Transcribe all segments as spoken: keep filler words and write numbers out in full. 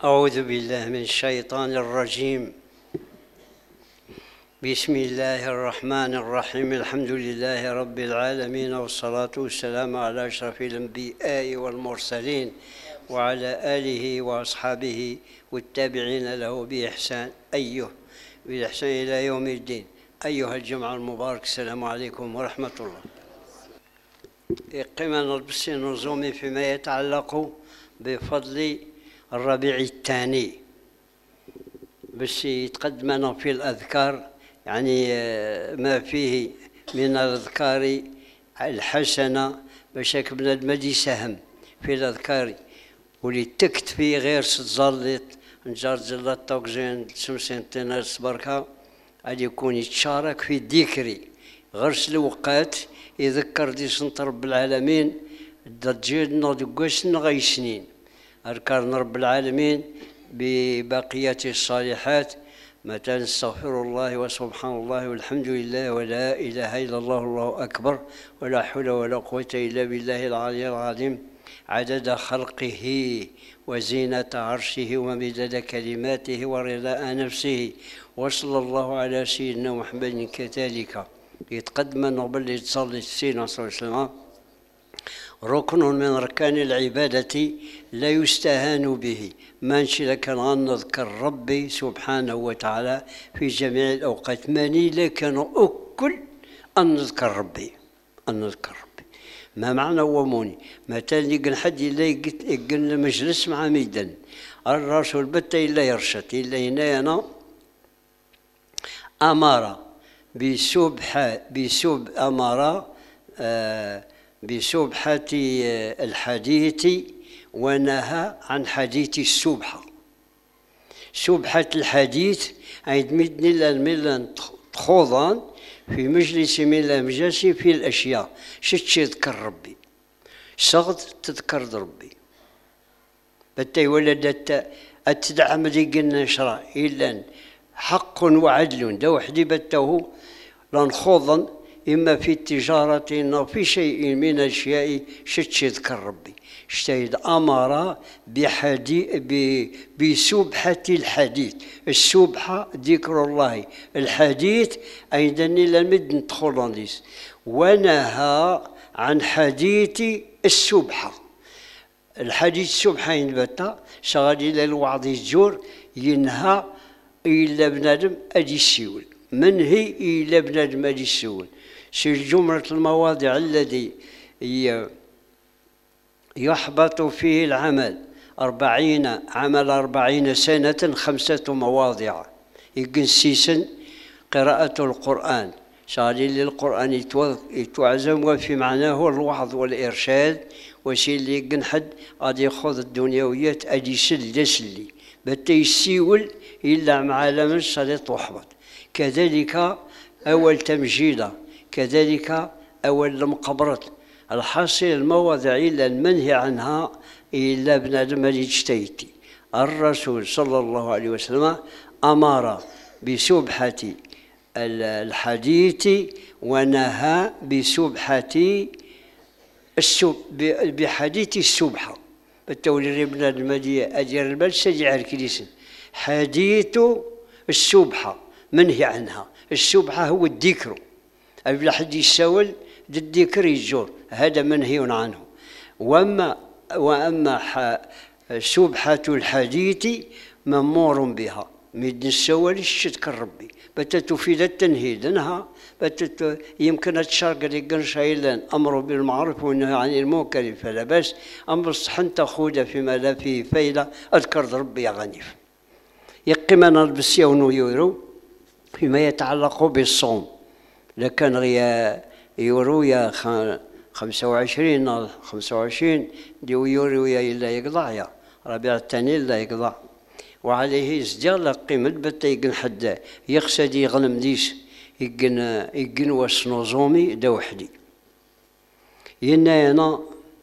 أعوذ بالله من الشيطان الرجيم. بسم الله الرحمن الرحيم. الحمد لله رب العالمين، والصلاة والسلام على أشرف الأنبياء والمرسلين وعلى آله وأصحابه والتابعين له بإحسان أيه بالإحسان إلى يوم الدين. أيها الجمع المبارك، السلام عليكم ورحمة الله. قمنا نلبس نظومي فيما يتعلق بفضل الربيع الثاني، باش يتقدمنا في الأذكار، يعني ما فيه من الأذكار الحسنة، باش بنادم يساهم في الأذكار واللي تكتفي غير ستزلط نجار زلط توكزين سمسين تناس بركة، غادي يكون يتشارك في الذكر غير الوقت يذكر دي سنت رب العالمين الضجيج نضقوش نغي سنين أذكار رب العالمين ببقية الصالحات، مثلا استغفر الله وسبحان الله والحمد لله ولا إله إلا الله والله أكبر ولا حول ولا قوة إلا بالله العلي العظيم، عدد خلقه وزينة عرشه ومدد كلماته ورضاء نفسه، وصلى الله على سيدنا محمد كذلك. يتقدم نقبل يتصلي سيدنا صلى الله عليه وسلم ركن من أركان العبادة لا يستهان به، ما نشي كان نذكر ربي سبحانه وتعالى في جميع الأوقات، ماني لكن أكل أن نذكر ربي أن نذكر ربي ما معنى وموني مثلا يقول حد إلا يقول مجلس مع ميدان الرسول بتا إلا يرشد إلا هنا أنا أمارة بسبحة بسب أمارة آه بسبحة الحديث ونهى عن حديث السبحة. سبحة الحديث عند مدن الملان تخوضان في مجلس من الأمجاس في الأشياء شتش تذكر ربي صغد تذكر ربي بتي ولدت أتدعم ذي قلنا شرع إلا حق وعدل دو وحدي بته لنخوضا إما في التجارة أو في شيء من الأشياء شتش يذكر ربي اشتهد أمر بسبحة الحديث. السبحة ذكر الله، الحديث أيضا إلى مد ندخل ليس، ونهى عن حديث السبحة. الحديث السبحة ينبتا شغال إلى الوعظ الجور ينهى إلى بنادم أدي السيول، منهي إلى بنادم أدي السيول. في جملة المواضع الذي يحبط فيه العمل أربعين عمل أربعين سنة خمسة مواضع يقن سيسن قراءة القرآن شغالين للقرآن يتوعزم وفي معناه الوعظ والإرشاد، وشي اللي يقن حد غادي ياخذ الدنيويات أدي سل دسلي بتا يسيول إلا مع لمن صليت وحبط. كذلك أول تمجيدة، كذلك أول مقبرة. الحاصل المواضع إلا المنهي عنها إلا بنادم الاجتيتي. الرسول صلى الله عليه وسلم أمر بسبحة الحديث ونهى بسبحة السب بحديث السبحة. بالتولي بنادم أجر البال سجع الكنيسة حديث السبحة منهي عنها. السبحة هو الذكر، أبلا حد يسول الذكر يجور، هذا منهي عنه. وأما وأما سبحة الحديث مأمور بها مد السول الشتكر ربي بتا تفيد التنهيد انها بتا يمكن تشارك لقن شايلان أمر بالمعروف والنهي عن المنكر فلا بأس، أمر الصحن تأخذ فيما لا فيه فايدة أذكر ربي غنيف. يقمنا بالسيون يورو فيما يتعلق بالصوم، لكن غيا يورو يا خمسة وعشرين خمسة وعشرين ديو يورو يا إلا يقضع يا ربيع الثاني لا يقضع، وعليه يزدير لقيمة بتا يقن حد يقصد يغنم ديس يقن يقن وسنوزومي دا وحدي. ينا أنا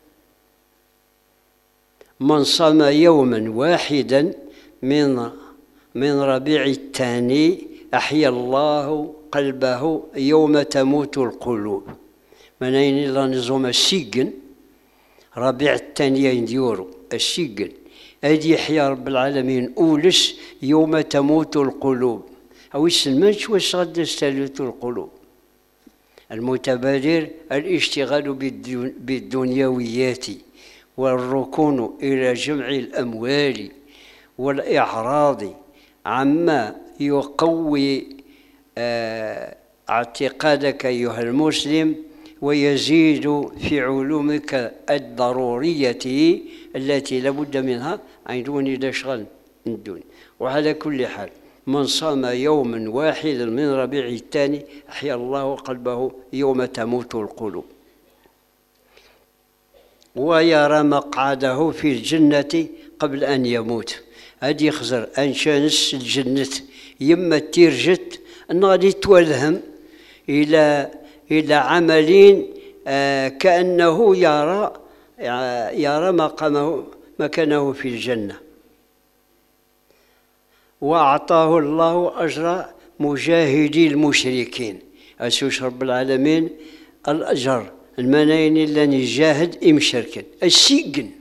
من صام يوما واحدا من من ربيع الثاني أحيا الله قلبه يوم تموت القلوب. منين إلا نظام السجن ربيع الثاني ينديورو السجن أدي يحيى رب العالمين أولس يوم تموت القلوب أو يسلمنش واش غادي تستلوت القلوب. المتبادر الاشتغال بالدنيويات والركون إلى جمع الأموال والإعراض عما يقوي اعتقادك أيها المسلم ويزيد في علومك الضرورية التي لابد منها عن دون الأشغال من الدنيا. وعلى كل حال من صام يوما واحدا من ربيع الثاني أحيا الله قلبه يوم تموت القلوب ويرى مقعده في الجنة قبل أن يموت. هادي يخزر أنشانس الجنة يما تيرجت أن غادي توالهم إلى إلى عمل آه كأنه يرى يرى مقامه مكانه في الجنة. وأعطاه الله أجر مجاهدي المشركين. أسوس رب العالمين الأجر المناين اللي يجاهد إمشركن السجن.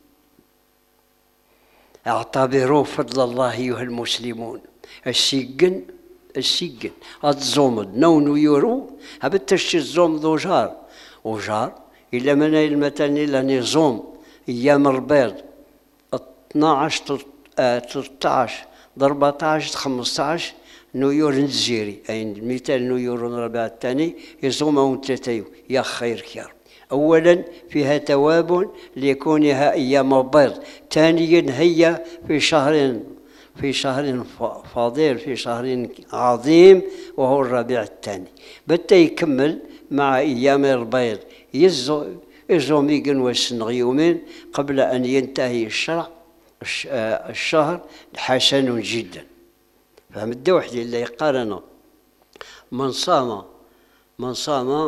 اعتبروا فضل الله أيها المسلمون. السجن السجن هاد الزومد نونو يورو هبتش الزومد وجار وجار إلا منايل مثلا إلا نظام أيام البيض اثناش ثلاثطاش أربعطاش خمسطاش نيور الجزيري أي مثال نيور الربيع الثاني يصومون ثلاثة يا خير خير. أولا فيها تواب لكونها أيام بيض. ثانيا هي في شهر في شهر فاضل في شهر عظيم وهو الربيع الثاني. بتا يكمل مع أيام البيض يزوم يقن وسنغ يومين قبل أن ينتهي الشرع الشهر حسن جدا. فهمت وحدي اللي يقارنه من صام من صام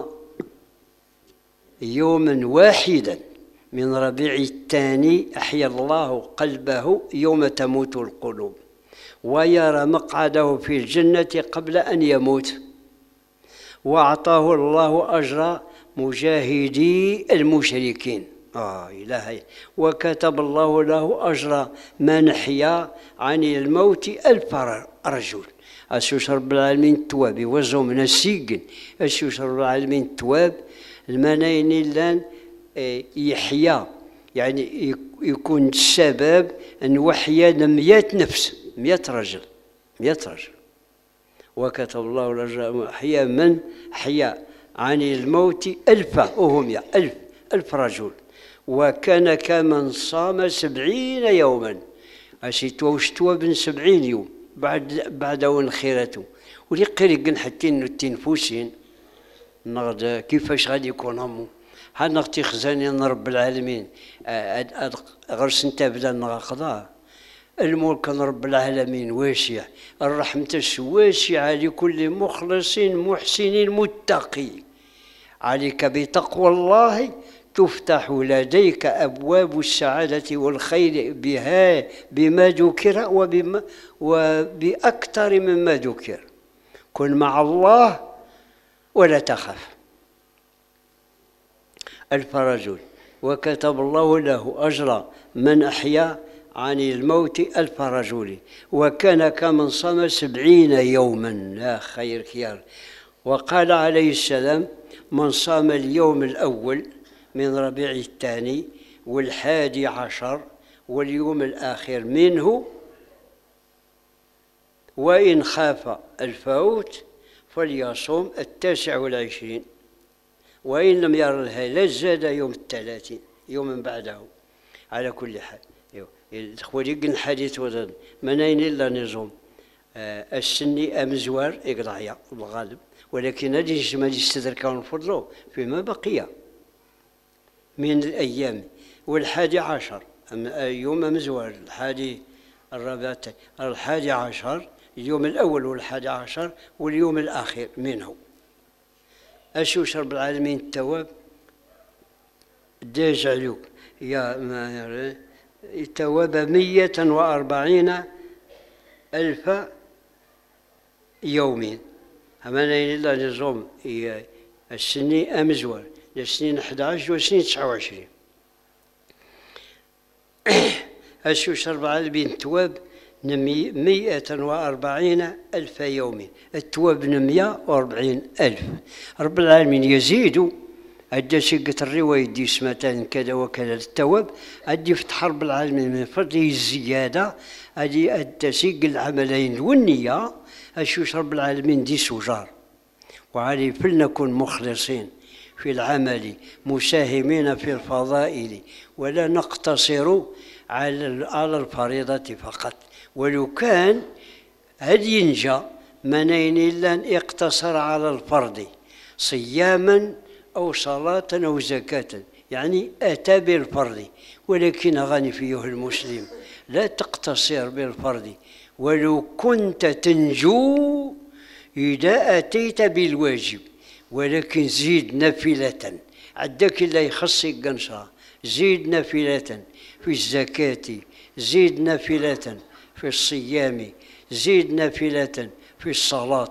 يوما واحدا من ربيع الثاني أحيا الله قلبه يوم تموت القلوب ويرى مقعده في الجنة قبل أن يموت. وأعطاه الله أجر مجاهدي المشركين. آه إلهي. وكتب الله له أجر من حيا عن الموت ألف رجل. أسوس رب العالمين التواب يوزعوا من السجن. أسوس رب العالمين التواب المناين اللان يحيا يعني يكون السبب أن وحيا مئة نفس مئة رجل مئة رجل. وكتب الله الأجر حيا من حيا عن الموت ألف وهم ألف ألف رجل. وكان كمن صام سبعين يوما. أشيتوا وشتوا بن سبعين يوم بعد بعد خيرته ولي قريق حتى التنفوسين نغد كيفاش غادي يكون همو ها نغتي خزانين رب العالمين غرس انت بدا نغقضاه. الملك رب العالمين واسع الرحمة واسعة لكل مخلص محسن متقي. عليك بتقوى الله تفتح لديك أبواب السعادة والخير بها بما ذكر وبما وبأكثر مما ذكر. كن مع الله ولا تخف. ألف رجل. وكتب الله له أجر من أحيا عن الموت ألف رجل. وكان كمن صام سبعين يوما. لا خير خير. وقال عليه السلام من صام اليوم الأول من ربيع الثاني والحادي عشر واليوم الآخر منه وإن خاف الفوت فليصوم التاسع والعشرين وإن لم ير الهلال زاد يوم الثلاثين يوم بعده. على كل حال خويا حديث وزن منين إلا نظام آه السني أمزوار إقرايا الغالب. ولكن هذه الجمال يستدركون فضله فيما بقي من الأيام. والحادي عشر يوم مزوار الحادي الرابع الحادي عشر اليوم الأول والحادي عشر واليوم الآخر منه. أشوش رب العالمين التواب داج عليك يا ما التواب مية وأربعين ألف يوم. همانا إلا نظام السني أمزوار لسنين أحد عشر وسنين تسعة وعشرين. الشوش رب العالمين تواب مئة وأربعين ألف يوم، التواب مئة وأربعين ألف. رب العالمين يزيد أدى سيقة الرواية دي اسمتان كذا وكذا التواب، أدي فتح رب العالمين من فضله الزيادة، أدي أدى سيق العملين والنية، الشوش رب العالمين دي سجار. وعلي فلنكن مخلصين في العمل مساهمين في الفضائل، ولا نقتصر على الفريضة فقط. ولو كان هل ينجى منين إلا اقتصر على الفرض صياما أو صلاة أو زكاة، يعني أتى بالفرض، ولكن غني فيه المسلم لا تقتصر بالفرض، ولو كنت تنجو إذا أتيت بالواجب، ولكن زيد نافلة عدك لا يخصك قنصة، زيد نافلة في الزكاة، زيد نافلة في الصيام، زيد نافلة في الصلاة،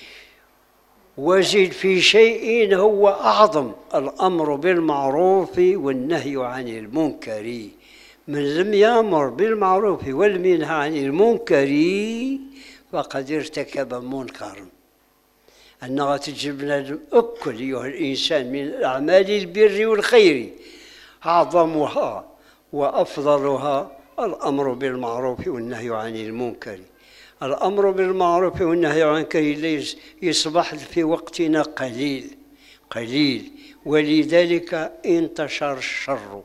وزيد في شيء هو أعظم، الأمر بالمعروف والنهي عن المنكر. من لم يأمر بالمعروف ولم ينهى عن المنكر فقد ارتكب منكرا. أنها تجب لنا أكل أيها الإنسان من أعمال البر والخير، أعظمها وأفضلها الأمر بالمعروف والنهي عن المنكر. الأمر بالمعروف والنهي عن المنكر يصبح في وقتنا قليل قليل، ولذلك انتشر الشر،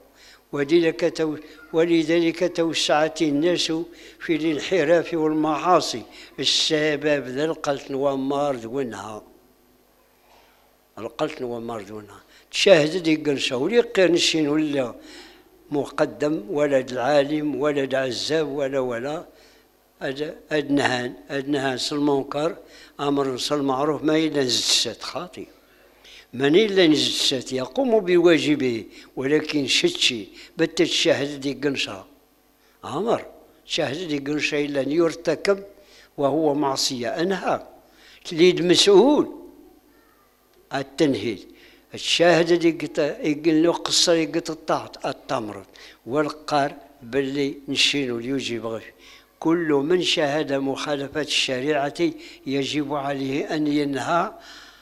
ولذلك توسعت الناس في الانحراف والمعاصي. السبب ذا القتل ومار دونها، القتل ومار دونها. تشاهد ديك قنشة ولي قرنشين ولا مقدم ولد العالم ولد عزاب ولا ولا أدنهان أدنهان صل المنكر أمر صل المعروف ما إلا نزدسات خاطئ، من إلا نزدسات يقوم بواجبه، ولكن شتشي بت تشاهد دي قنشة أمر تشاهد دي قنشة إلا يرتكب وهو معصية أنهى تليد مسؤول التنهيد. الشاهد دي يقول له قصر يقط الطاعت التمر والقار باللي نشينو ليجيب غير. كل من شاهد مخالفة الشريعة يجب عليه أن ينهى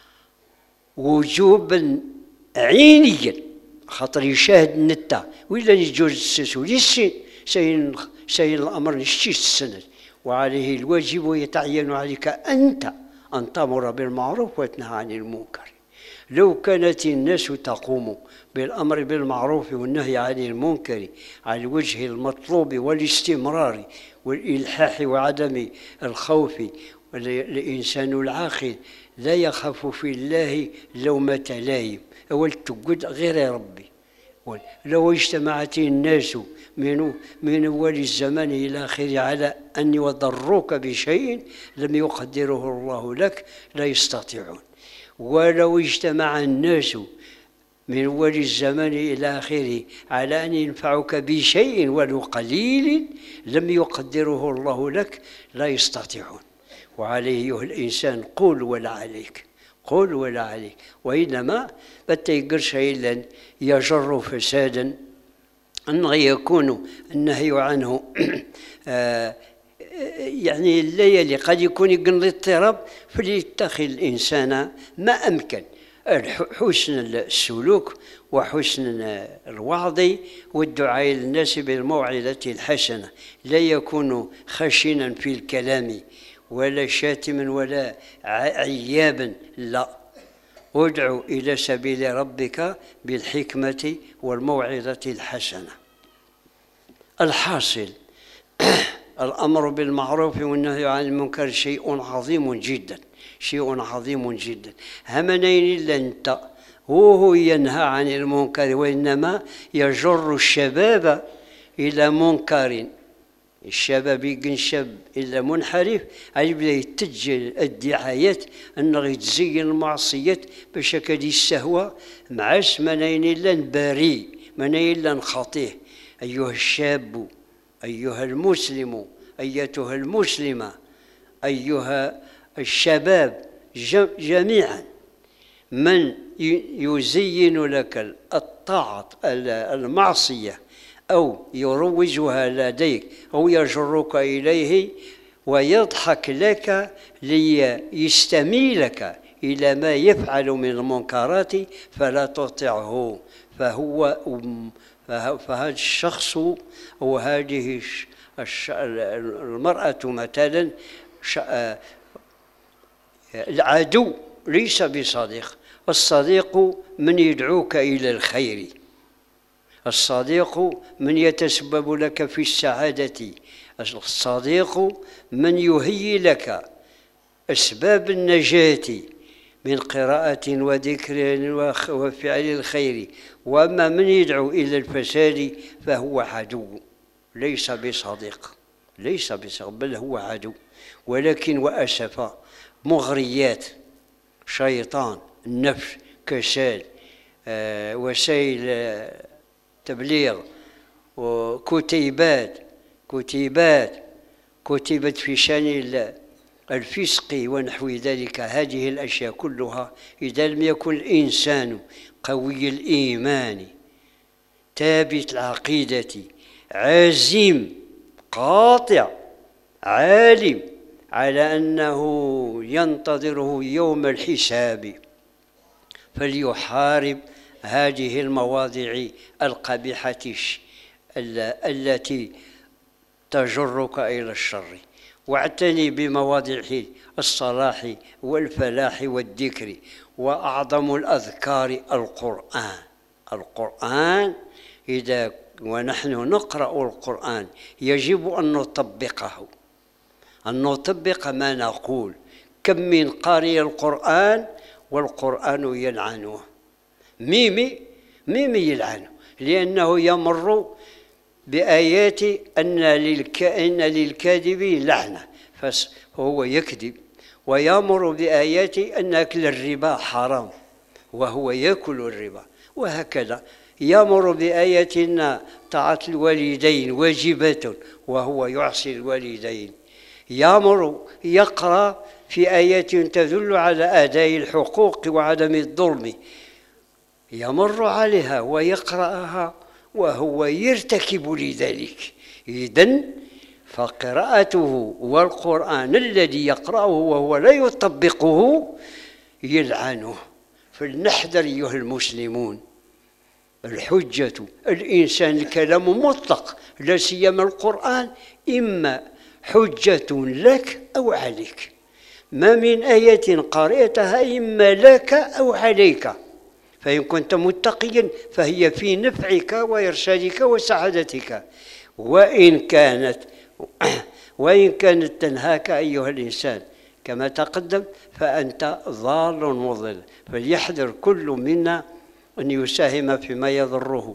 وجوبا عينيا، خاطر يشاهد النتا وإلا يجوز السسو لسي سين سين الأمر نشتي السند، وعليه الواجب ويتعين عليك أنت أن تأمر بالمعروف وتنهى عن المنكر. لو كانت الناس تقوم بالأمر بالمعروف والنهي عن المنكر على الوجه المطلوب والاستمرار والإلحاح وعدم الخوف، والإنسان العاقل لا يخاف في الله لومة لائم، أول تقول غير ربي. لو اجتمعت الناس من من أول الزمان إلى آخره على أن يضروك بشيء لم يقدره الله لك لا يستطيعون. ولو اجتمع الناس من أول الزمان إلى آخره على أن ينفعك بشيء ولو قليل لم يقدره الله لك لا يستطيعون. وعليه أيها الإنسان قل ولا عليك، قل ولا عليك، وإنما بتيقر شيئا يجر فسادا أنه يكون النهي عنه آه يعني الليالي قد يكون يقن الاضطراب، فليتخذ الإنسان ما أمكن حسن السلوك وحسن الوعظ والدعاء للناس بالموعظة الحسنة، لا يكون خشنا في الكلام ولا شاتما ولا عيابا، لا، ادعو إلى سبيل ربك بالحكمة والموعظة الحسنة. الحاصل الأمر بالمعروف والنهي عن المنكر شيء عظيم جدا، شيء عظيم جدا. همنين إلا أنت هو ينهى عن المنكر، وإنما يجر الشباب إلى منكر. الشباب يكون شاب إلا منحرف يبدا يتجه الدعايات أنه يتزين المعصيات باش هكذا السهوة معاش منين إلا بريء منين إلا خطيه. أيها الشاب، أيها المسلم، أيتها المسلمة، أيها الشباب جميعا، من يزين لك الطاعة المعصية أو يروجها لديك أو يجرك إليه ويضحك لك ليستميلك إلى ما يفعل من المنكرات فلا تطعه. فهو فهذا الشخص أو هذه المرأة مثلا العدو ليس بصديق. الصديق من يدعوك إلى الخير، الصديق من يتسبب لك في السعادة، الصديق من يهيئ لك أسباب النجاة من قراءة وذكر وفعل الخير. وأما من يدعو إلى الفساد فهو عدو ليس بصديق، ليس بصديق بل هو عدو. ولكن وأسف مغريات شيطان النفس كسال آه وسائل آه تبليغ وكتيبات كتيبات كتبت في شأن الفسق ونحو ذلك. هذه الأشياء كلها إذا لم يكن الإنسان قوي الإيمان ثابت العقيدة عازم قاطع عالم على أنه ينتظره يوم الحساب فليحارب هذه المواضع القبيحة التي تجرك إلى الشر، واعتني بمواضع الصلاح والفلاح والذكر. وأعظم الأذكار القرآن. القرآن إذا ونحن نقرأ القرآن يجب أن نطبقه، أن نطبق ما نقول. كم من قارئ القرآن والقرآن يلعنه. ميمي ميمي يلعنه لأنه يمر بآيات أن للكائن للكاذب لعنة فهو يكذب، ويمر بآيات أن أكل الربا حرام وهو يأكل الربا، وهكذا يمر بآيات أن طاعة الوالدين واجبة وهو يعصي الوالدين. يامر يقرأ في آيات تدل على أداء الحقوق وعدم الظلم، يمر عليها ويقرأها وهو يرتكب لذلك. إذن فقراءته والقرآن الذي يقرأه وهو لا يطبقه يلعنه. فلنحذر أيها المسلمون. الحجة الإنسان الكلام مطلق لا سيما القرآن إما حجة لك أو عليك. ما من آية قرأتها إما لك أو عليك، فإن كنت متقيا فهي في نفعك وإرشادك وسعادتك، وإن كانت وإن كانت تنهاك أيها الإنسان كما تقدم فأنت ضال مضل. فليحذر كل منا أن يساهم فيما يضره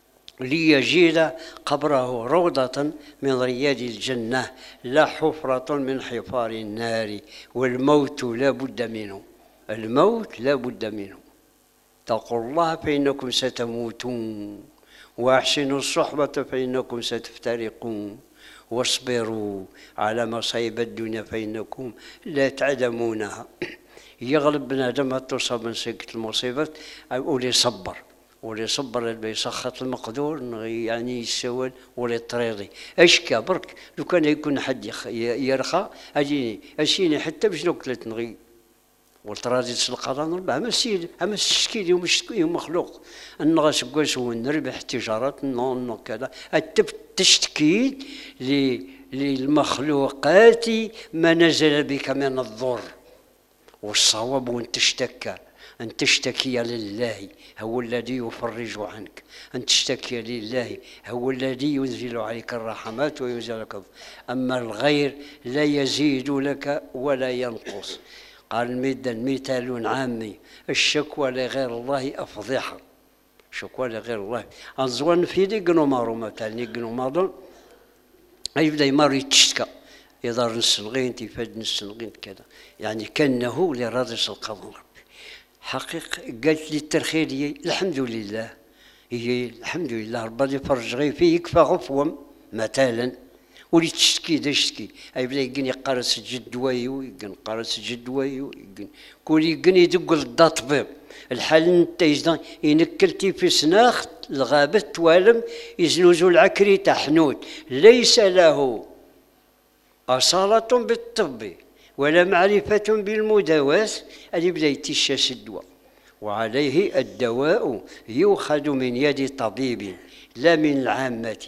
ليجد قبره روضة من رياض الجنة لا حفرة من حفار النار. والموت لا بد منه، الموت لا بد منه. اتقوا الله فإنكم ستموتون وأحسنوا الصحبة فإنكم ستفترقون واصبروا على مصائب الدنيا فإنكم لا تعدمونها. يغلب بنادم تصاب من سكة المصيبات ولي صبر ولي صبر اللي يسخط المقدور يعني يسول ولي طريضي اشكى برك. لو كان يكون حد يرخى اجيني اشيني حتى باش نقتلت نغي والتراجي القضاء نربح اما السيد اما الشكيلي يوم مخلوق النغاس كواس ونربح تجارات نون كذا تشتكي للمخلوقات ما نزل بك من الضر. والصواب أن تشتكى أن تشتكي لله هو الذي يفرج عنك، أن تشتكي لله هو الذي ينزل عليك الرحمات وينزل لك. أما الغير لا يزيد لك ولا ينقص. قال مثال عامي الشكوى لغير الله أفضحة. شكوى لغير الله أنزوان في دي قنومارو مثلا قنومارو يبدأ يمر يتشتكى يضر نسلغين تفاد نسلغين كذا يعني كأنه لراضي القضاء ربي. حقيقة قالت لي الترخيلية الحمد لله هي الحمد لله ربي فرج غير فيه يكفى غفوة مثلا ولي تشتكي دا شتكي اي بلا يقن يقرص جد ويو يقن قرص جد ويو يقن كل يقن يدق للدا طبيب الحال نتا يزدان ينكلتي في سناخ الغابة توالم يزنوزو العكري تحنوت ليس له أصالة بالطب ولا معرفة بالمداواة اللي بدا يتشاس الدواء وعليه الدواء يؤخذ من يد طبيب لا من العامة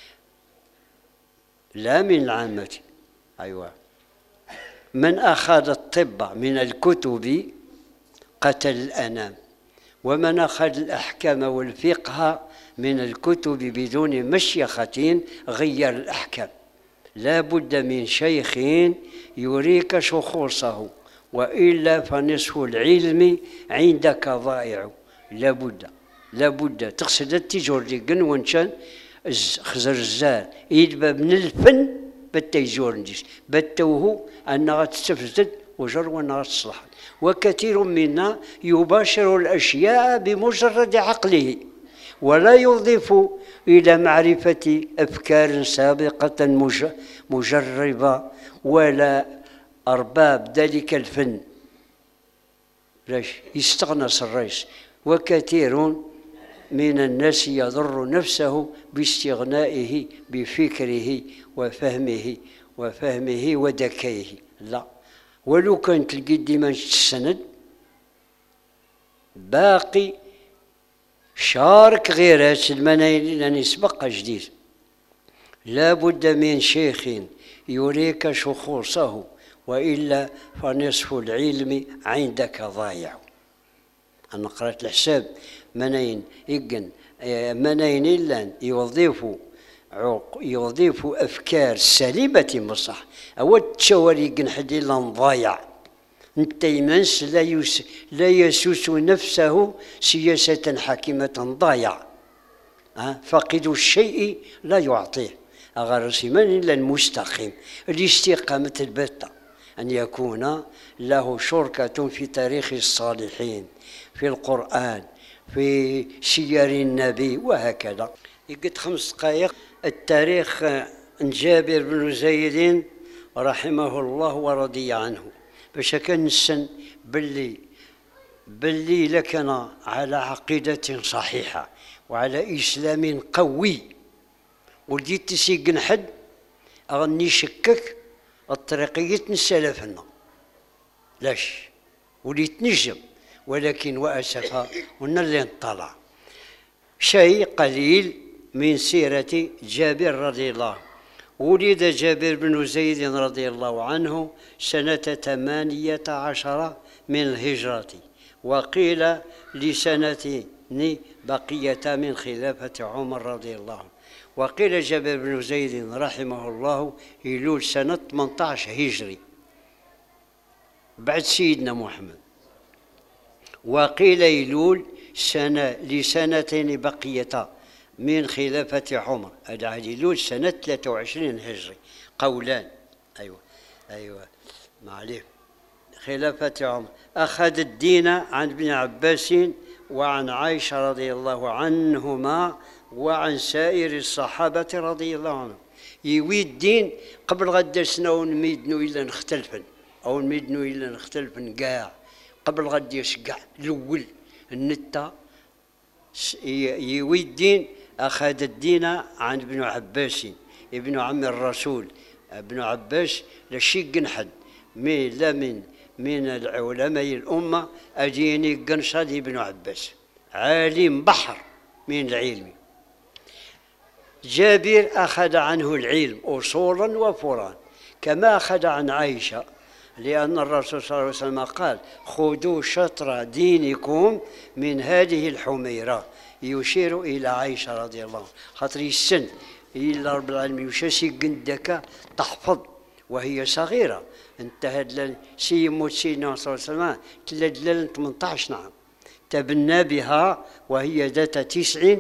لا من العامة أيوة من أخذ الطب من الكتب قتل الأنام ومن أخذ الأحكام والفقه من الكتب بدون مشيخة غير الأحكام لا بد من شيخ يريك شخوصه وإلا فنصف العلم عندك ضائع لا بد لا بد تقصد التجور قن ونشان خزر الزار يدبا من الفن بالتيجور نديش بتوه أنها تستفزد وجر وأنها تصلح وكثير منا يباشر الأشياء بمجرد عقله ولا يضيف إلى معرفة أفكار سابقة مجربة ولا أرباب ذلك الفن يستغنص الرئيس وكثير من الناس يضر نفسه باستغنائه بفكره وفهمه وفهمه وذكائه لا ولو كانت تلقي ديما السند باقي شارك غير هاد المناهج لأن يسبق جديد لا بد من شيخ يريك شخوصه وإلا فنصف العلم عندك ضايع. أنا قرأت الحساب منين يقن منين إلا يوظفوا يوظفوا أفكار سليمة مصح أود تشاوري يقن حد إلا ضايع انت يمنس لا يس لا يسوس نفسه سياسة حاكمة ضايع أه؟ فاقد الشيء لا يعطيه أغرس من إلا المستقيم الاستقامة البتة أن يكون له شركة في تاريخ الصالحين في القرآن في سير النبي وهكذا. يقد خمس دقائق التاريخ جابر بن زيد رحمه الله ورضي عنه باش كان السن باللي باللي لكن على عقيدة صحيحة وعلى إسلام قوي ولديت تسيقن حد أغني شكك الطريقية سلفنا لاش وليت نجم ولكن وأسفا قلنا اللي نطلع شيء قليل من سيرة جابر رضي الله عنه. ولد جابر بن زيد رضي الله عنه سنة ثمانية عشر من الهجرة وقيل لسنتين بقية من خلافة عمر رضي الله عنه وقيل جابر بن زيد رحمه الله يلول سنة ثمانية عشر هجري بعد سيدنا محمد وقيل يلول سنة لسنتين بقية من خلافة عمر هذا يلول سنة ثلاثة وعشرين هجري قولان أيوة أيوة ما عليه خلافة عمر أخذ الدين عن ابن عباس وعن عائشة رضي الله عنهما وعن سائر الصحابة رضي الله عنهم يوي الدين قبل غدا سنة ونميدنو إلا نختلفن أو نميدنو إلا نختلفن كاع قبل غدا يسقع الأول النتا يوي الدين أخذ الدين عن ابن عباس ابن عم الرسول ابن عباس لشي قنحد مي لا من من العلماء الأمة أجيني قنشد ابن عباس عالم بحر من العلم. جابر أخذ عنه العلم أصولا وفروعا كما أخذ عن عائشة لأن الرسول صلى الله عليه وسلم قال خذوا شطر دينكم من هذه الحميرة يشير إلى عائشة رضي الله عنها خاطر السن إلا رب العالمين وشاسي قندك تحفظ وهي صغيرة انتهت سي موت سيدنا صلى الله عليه وسلم تلدلل ثمانية عشر نعم تبنى بها وهي ذات تسع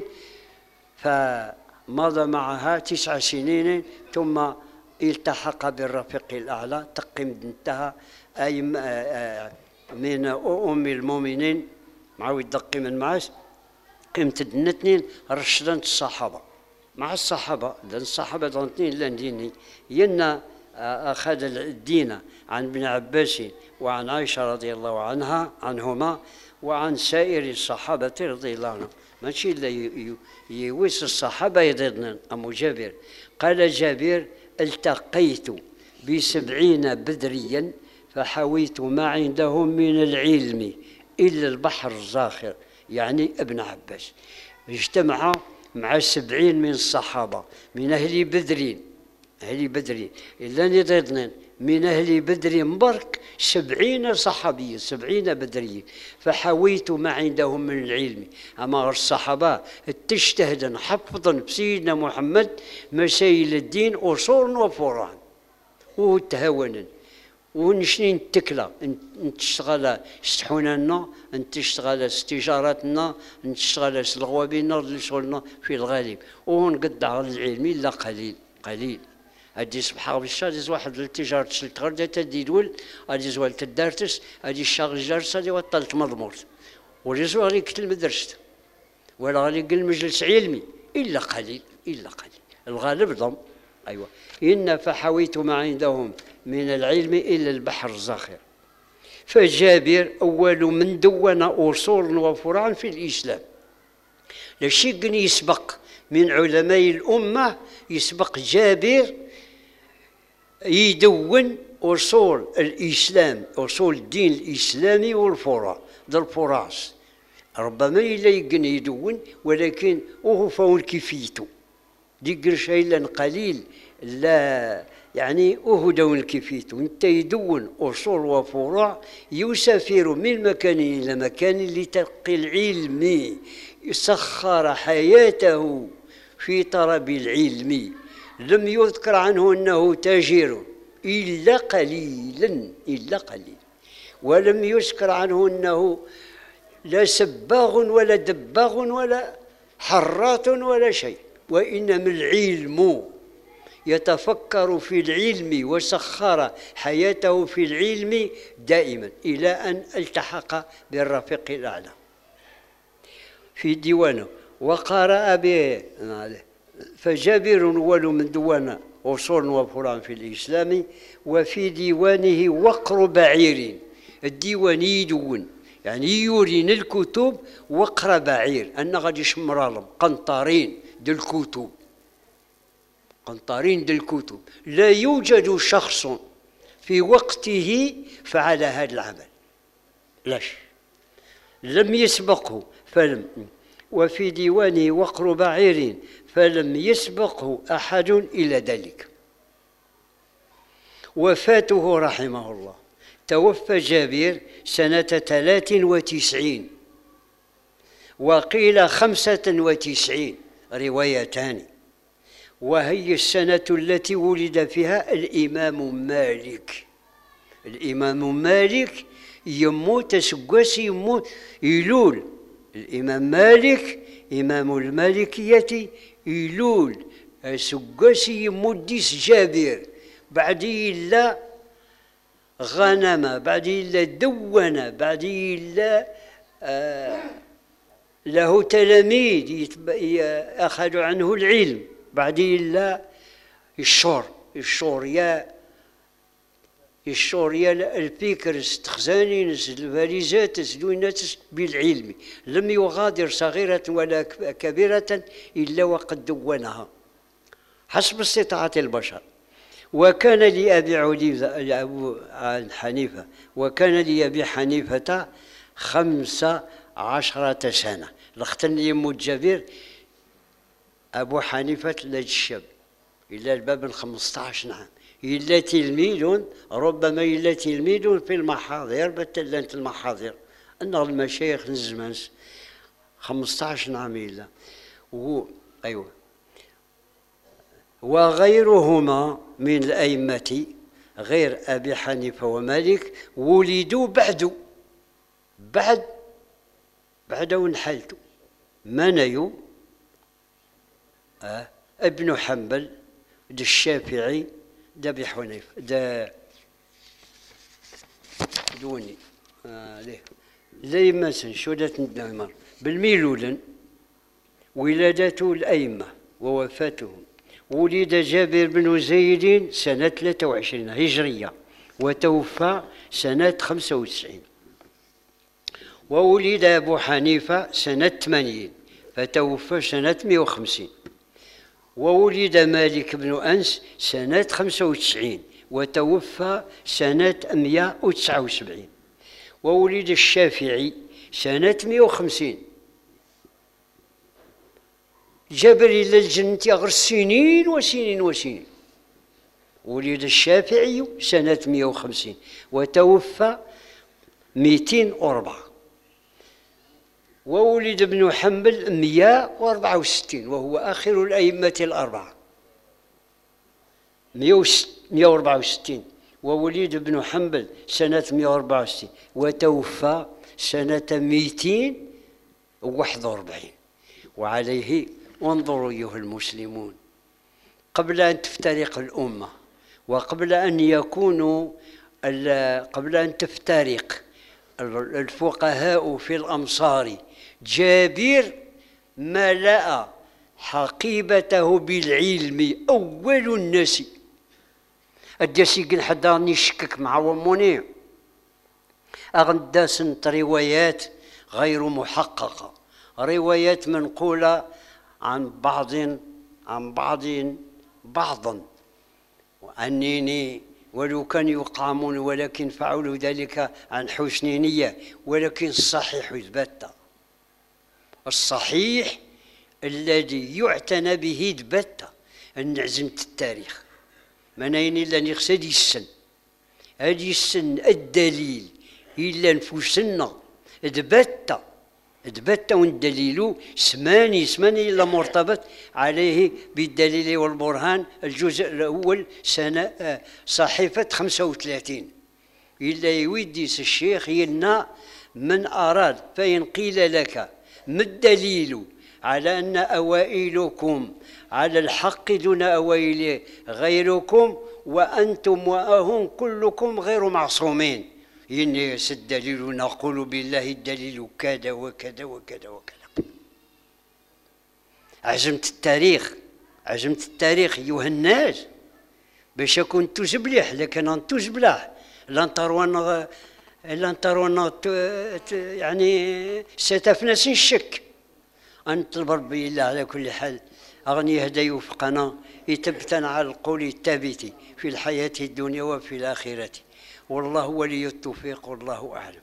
فمضى معها تسع سنين ثم التحق بالرفيق الأعلى تقم انتهى أي من أم المؤمنين معاود دقي من معاش قيمة الاثنين رشدة الصحابة مع الصحابة، لأن الصحابة ضنتين لان ديني ينا أخذ الدين عن ابن عباس وعن عائشة رضي الله عنها عنهما وعن سائر الصحابة رضي الله عنهم. ماشي إلا يويس الصحابة يضدنا. أم جابر قال جابر التقيت بسبعين بدريا فحويت ما عندهم من العلم إلا البحر الزاخر، يعني ابن عباس. اجتمع مع سبعين من الصحابة من أهل بدر، أهل بدر إلا نضدنا من أهل بدر برك سبعين صحابي سبعين بدري، فحويت ما عندهم من العلم. أما الصحابة تجتهد حفظا بسيدنا محمد مسائل الدين أصول وفروع وتهاونا ونشني نتكلا نتشتغل استحوننا، نتشتغل استجاراتنا، نتشتغل الغوابينا اللي شغلنا في الغالب، ونقد على العلم إلا قليل قليل. هادي سبحان الله الشادز واحد التجارة تغرد تدي دول هادي زوال تدارتس هادي الشاغل جارس هادي وطلت مضمورت ورزو غادي يكتل مدرسة ولا غادي يقل مجلس علمي إلا قليل إلا قليل. الغالب ضم. أيوة إن فحويت ما عندهم من العلم إلا البحر الزاخر. فجابر أول من دون أصول وفروع في الإسلام. لشيء يسبق من علماء الأمة يسبق جابر يدون أصول الإسلام، أصول الدين الإسلامي والفروع ذا الفراس. ربما إلا يقن يدون ولكن وهو فون كيفيته ديقر شيء قليل لا يعني وهو دون كيفيته. انت يدون أصول وفروع يسافر من مكان إلى مكان لتلقي العلم، سخر حياته في طلب العلم. لم يذكر عنه أنه تاجر إلا قليلا إلا قليل، ولم يذكر عنه أنه لا سباغ ولا دباغ ولا حراط ولا شيء، وإنما العلم يتفكر في العلم وسخر حياته في العلم دائما إلى أن التحق بالرفيق الأعلى. في ديوانه وقرأ به فجابر أول من دون أصول وفروع في الإسلام، وفي ديوانه وقر بعير. الديوان يدون يعني يورين الكتب وقر بعير أن غادي يشمرالهم قنطارين ديال الكتب، قنطارين ديال الكتب. لا يوجد شخص في وقته فعل هذا العمل، لاش لم يسبقه فلم. وفي ديوانه وقر بعير فلم يسبقه أحد إلى ذلك. وفاته رحمه الله توفى جابر سنة ثلاث وتسعين وقيل خمسة وتسعين، روايتان، وهي السنة التي ولد فيها الإمام مالك. الإمام مالك يموت سقاس يموت يلول. الإمام مالك إمام المالكية يلول سقاس يموت ديس جابر بعد إلا غنم بعد إلا دون بعد إلا آه له تلاميذ أخذوا عنه العلم بعد إلا الشور الشور يا الشور يا الفكر استخزاني الفارزات سدوينات بالعلم. لم يغادر صغيرة ولا كبيرة إلا وقد دونها حسب استطاعة البشر. وكان لأبي علي أبو حنيفة وكان لأبي حنيفة خمس عشرة سنة. لختن يموت جابر أبو حنيفة لج الشاب إلا الباب الخمسة عشر عام، إلا تلميذ ربما إلا تلميذ في المحاضر بتلانت المحاضر أن المشايخ الزمان خمسة عشر عام إلا و أيوه. وغيرهما من الأئمة غير أبي حنيفة ومالك ولدوا بعد بعد بعد ونحلتوا منيو آه ابن حنبل دا الشافعي دا أبي حنيفة دا دوني آه ليه زي مثلا شهادة عمر بالميلولن ولادته الأئمة ووفاته. ولد جابر بن زيد سنة ثلاثة وعشرين هجرية وتوفى سنة خمسة وتسعين. وولد أبو حنيفة سنة ثمانين فتوفى سنة مئة وخمسين. وولد مالك بن أنس سنة خمسة وتسعين وتوفى سنة مئة وتسعة وسبعين. وولد الشافعي سنة مئة وخمسين. جبر إلى الجنة غير سنين وسنين وسنين. ولد الشافعي سنة مئة وخمسين وتوفى مئتين وأربعة. وولد ابن حنبل مئة وأربعة وستين وهو آخر الأئمة الأربعة مئة وأربعة وستين. وولد ابن حنبل سنة مئة وأربعة وستين وتوفى سنة مئتين وواحد وأربعين. وعليه انظروا أيها المسلمون، قبل أن تفترق الأمة وقبل أن يكونوا قبل أن تفترق الفقهاء في الأمصار، جابر ملأ حقيبته بالعلم أول الناس. الداسي قل حدا راني يشكك مع وموني أغندا سنت روايات غير محققة، روايات منقولة عن بعض عن بعض بعضا وأنني ولو كان يقامون ولكن فعلوا ذلك عن حسن نية، ولكن الصحيح يثبت، الصحيح الذي يعتنى به ثبت أن عزمت التاريخ منين إلا نقصد السن هذه السن الدليل إلا نفوسنا ثبت ثبت والدليل سماني سماني إلا مرتبط عليه بالدليل والبرهان. الجزء الأول سنة صحيفة خمسة وثلاثين إلا يوديس الشيخ يلنا من أراد فإن قيل لك ما الدليل على أن أوائلكم على الحق دون أوائل غيركم وأنتم وأهم كلكم غير معصومين، إني الدليل نقول بالله الدليل كذا وكذا وكذا وكذا. عجمت التاريخ عجمت التاريخ أيها الناس باش كنتو زبليح، لكن أنتو زبلاح لن ترون لن ترون يعني ستفنس الشك. أنطلب ربي الله على كل حال أغني هدى يوفقنا يتبتنا على القول الثابت في الحياة الدنيا وفي الآخرة، والله ولي التوفيق والله أعلم.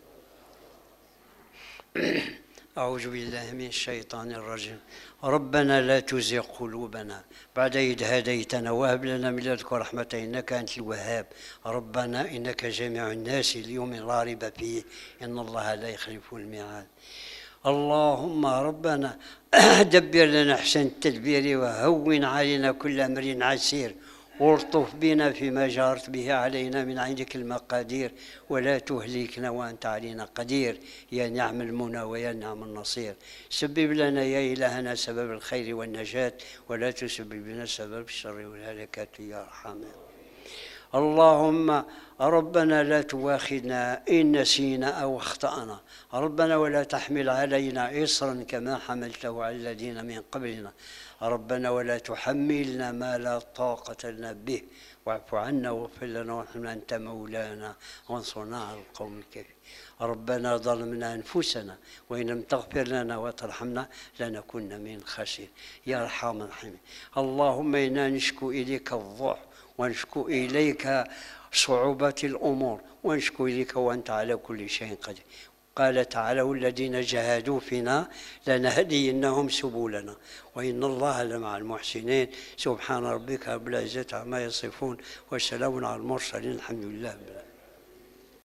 أعوذ بالله من الشيطان الرجيم. ربنا لا تزغ قلوبنا بعد إذ هديتنا وهب لنا من لدنك رحمة إنك أنت الوهاب. ربنا إنك جامع الناس ليوم لا ريب فيه إن الله لا يخلف الميعاد. اللهم ربنا دبر لنا أحسن التدبير وهون علينا كل أمر عسير، والطف بنا فيما جارت به علينا من عندك المقادير، ولا تهلكنا وأنت علينا قدير، يا نعم المنى ويا نعم النصير. سبب لنا يا إلهنا سبب الخير والنجاة، ولا تسبب لنا سبب الشر والهلكات يا أرحم. اللهم ربنا لا تواخذنا إن نسينا أو اخطأنا، ربنا ولا تحمل علينا إصرا كما حملته على الذين من قبلنا، ربنا ولا تحملنا ما لا طاقة لنا به، واعف عنا واغفر لنا وارحمنا أنت مولانا وانصرنا على القوم الكافرين. ربنا ظلمنا أنفسنا وإن لم تغفر لنا وترحمنا لنكن من الخاسرين يا أرحم الراحمين. اللهم إنا نشكو إليك الضعف ونشكو إليك صعوبة الأمور ونشكو إليك وأنت على كل شيء قدير. قال تعالى والذين جاهدوا فينا لنهدينهم سبلنا وإن الله لمع المحسنين. سبحان ربك رب العزة عما يصفون وسلام على المرسلين الحمد لله.